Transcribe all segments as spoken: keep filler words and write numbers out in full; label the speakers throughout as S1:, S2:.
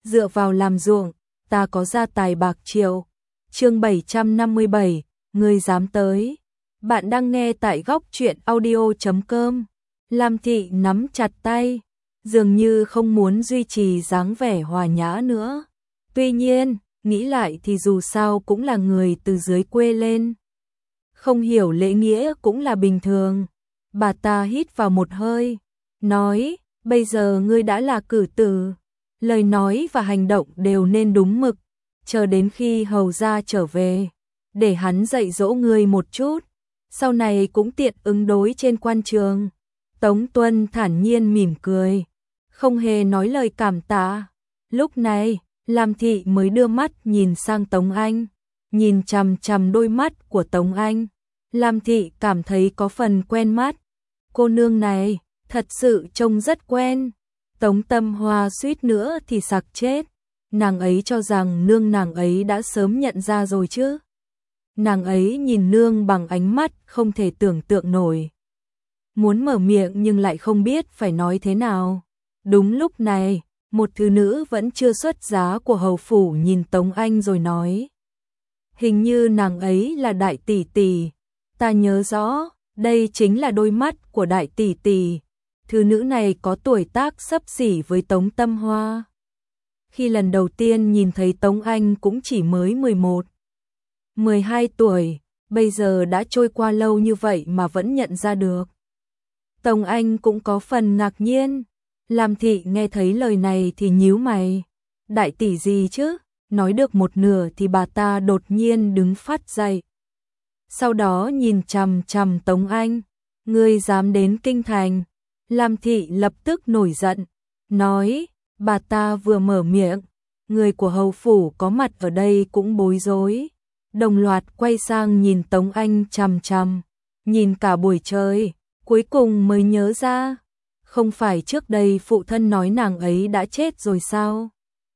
S1: dựa vào làm ruộng, ta có gia tài bạc triệu. Chương bảy trăm năm mươi bảy, ngươi dám tới. Bạn đang nghe tại góc truyện audio chấm com. Lam Thị nắm chặt tay, dường như không muốn duy trì dáng vẻ hòa nhã nữa. Tuy nhiên, nghĩ lại thì dù sao cũng là người từ dưới quê lên. Không hiểu lễ nghĩa cũng là bình thường. Bà ta hít vào một hơi, nói, bây giờ ngươi đã là cử tử. Lời nói và hành động đều nên đúng mực. Chờ đến khi hầu gia trở về, để hắn dạy dỗ ngươi một chút. Sau này cũng tiện ứng đối trên quan trường. Tống Tuân thản nhiên mỉm cười, không hề nói lời cảm tạ. Lúc này, Lam Thị mới đưa mắt nhìn sang Tống Anh, nhìn chằm chằm đôi mắt của Tống Anh. Lam Thị cảm thấy có phần quen mắt. Cô nương này, thật sự trông rất quen. Tống Tâm Hoa suýt nữa thì sặc chết. Nàng ấy cho rằng nương nàng ấy đã sớm nhận ra rồi chứ. Nàng ấy nhìn nương bằng ánh mắt không thể tưởng tượng nổi. Muốn mở miệng nhưng lại không biết phải nói thế nào. Đúng lúc này, một thư nữ vẫn chưa xuất giá của hầu phủ nhìn Tống Anh rồi nói. Hình như nàng ấy là đại tỷ tỷ. Ta nhớ rõ, đây chính là đôi mắt của đại tỷ tỷ. Thư nữ này có tuổi tác xấp xỉ với Tống Tâm Hoa. Khi lần đầu tiên nhìn thấy Tống Anh cũng chỉ mới mười một, mười hai tuổi, bây giờ đã trôi qua lâu như vậy mà vẫn nhận ra được. Tống Anh cũng có phần ngạc nhiên. Lam Thị nghe thấy lời này thì nhíu mày. Đại tỷ gì chứ? Nói được một nửa thì bà ta đột nhiên đứng phát dậy. Sau đó nhìn chằm chằm Tống Anh. Ngươi dám đến kinh thành? Lam Thị lập tức nổi giận, nói, bà ta vừa mở miệng, người của hầu phủ có mặt ở đây cũng bối rối. Đồng loạt quay sang nhìn Tống Anh chằm chằm, nhìn cả buổi trời, cuối cùng mới nhớ ra. Không phải trước đây phụ thân nói nàng ấy đã chết rồi sao?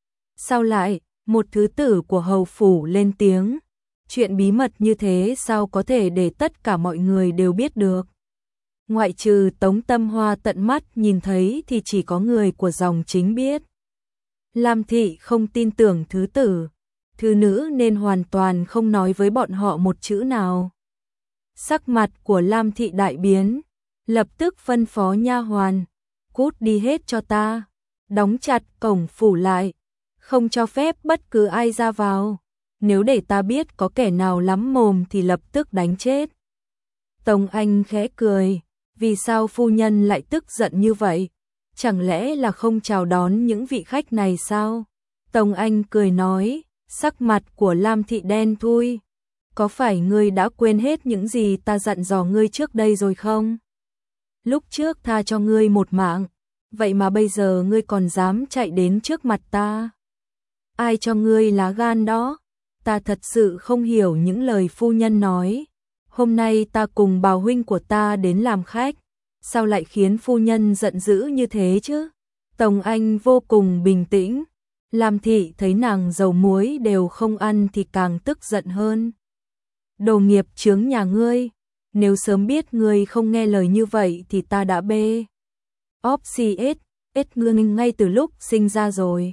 S1: Sao lại, một thứ tử của hầu phủ lên tiếng? Chuyện bí mật như thế sao có thể để tất cả mọi người đều biết được? Ngoại trừ Tống Tâm Hoa tận mắt nhìn thấy thì chỉ có người của dòng chính biết. Lam Thị không tin tưởng thứ tử, thứ nữ nên hoàn toàn không nói với bọn họ một chữ nào. Sắc mặt của Lam Thị đại biến, lập tức phân phó nha hoàn, cút đi hết cho ta, đóng chặt cổng phủ lại, không cho phép bất cứ ai ra vào. Nếu để ta biết có kẻ nào lắm mồm thì lập tức đánh chết. Tống Anh khẽ cười. Vì sao phu nhân lại tức giận như vậy? Chẳng lẽ là không chào đón những vị khách này sao? Tống Anh cười nói, sắc mặt của Lam Thị đen thui. Có phải ngươi đã quên hết những gì ta dặn dò ngươi trước đây rồi không? Lúc trước tha cho ngươi một mạng, vậy mà bây giờ ngươi còn dám chạy đến trước mặt ta. Ai cho ngươi lá gan đó? Ta thật sự không hiểu những lời phu nhân nói. Hôm nay ta cùng bào huynh của ta đến làm khách, sao lại khiến phu nhân giận dữ như thế chứ? Tống Anh vô cùng bình tĩnh. Lam Thị thấy nàng dầu muối đều không ăn thì càng tức giận hơn. Đồ nghiệp chướng nhà ngươi, nếu sớm biết ngươi không nghe lời như vậy thì ta đã bê óp xì ết, ết ngươi ngay từ lúc sinh ra rồi.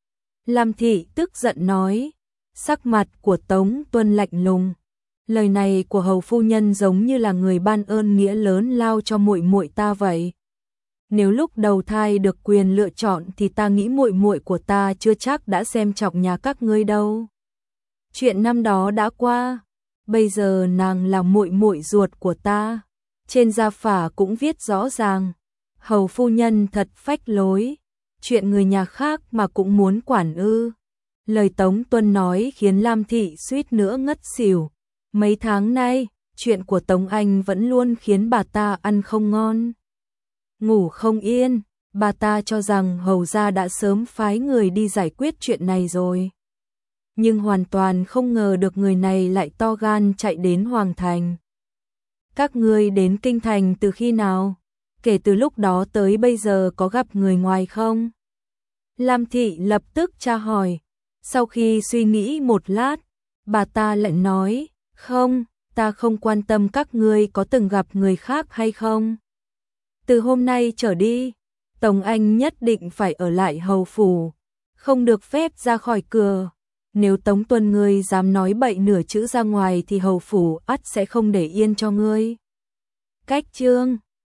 S1: Lam Thị tức giận nói, sắc mặt của Tống Tuân lạnh lùng. Lời này của hầu phu nhân giống như là người ban ơn nghĩa lớn lao cho muội muội ta vậy. Nếu lúc đầu thai được quyền lựa chọn thì ta nghĩ muội muội của ta chưa chắc đã xem trọng nhà các ngươi đâu. Chuyện năm đó đã qua, bây giờ nàng là muội muội ruột của ta. Trên gia phả cũng viết rõ ràng, hầu phu nhân thật phách lối, chuyện người nhà khác mà cũng muốn quản ư? Lời Tống Tuân nói khiến Lam Thị suýt nữa ngất xỉu. Mấy tháng nay, chuyện của Tống Anh vẫn luôn khiến bà ta ăn không ngon, ngủ không yên. Bà ta cho rằng hầu gia đã sớm phái người đi giải quyết chuyện này rồi. Nhưng hoàn toàn không ngờ được người này lại to gan chạy đến Hoàng Thành. Các ngươi đến Kinh Thành từ khi nào? Kể từ lúc đó tới bây giờ có gặp người ngoài không? Lam Thị lập tức tra hỏi. Sau khi suy nghĩ một lát, bà ta lại nói, không, ta không quan tâm các ngươi có từng gặp người khác hay không. Từ hôm nay trở đi, Tống Anh nhất định phải ở lại hầu phủ, không được phép ra khỏi cửa. Nếu Tống Tuân ngươi dám nói bậy nửa chữ ra ngoài thì hầu phủ ắt sẽ không để yên cho ngươi. Cách chương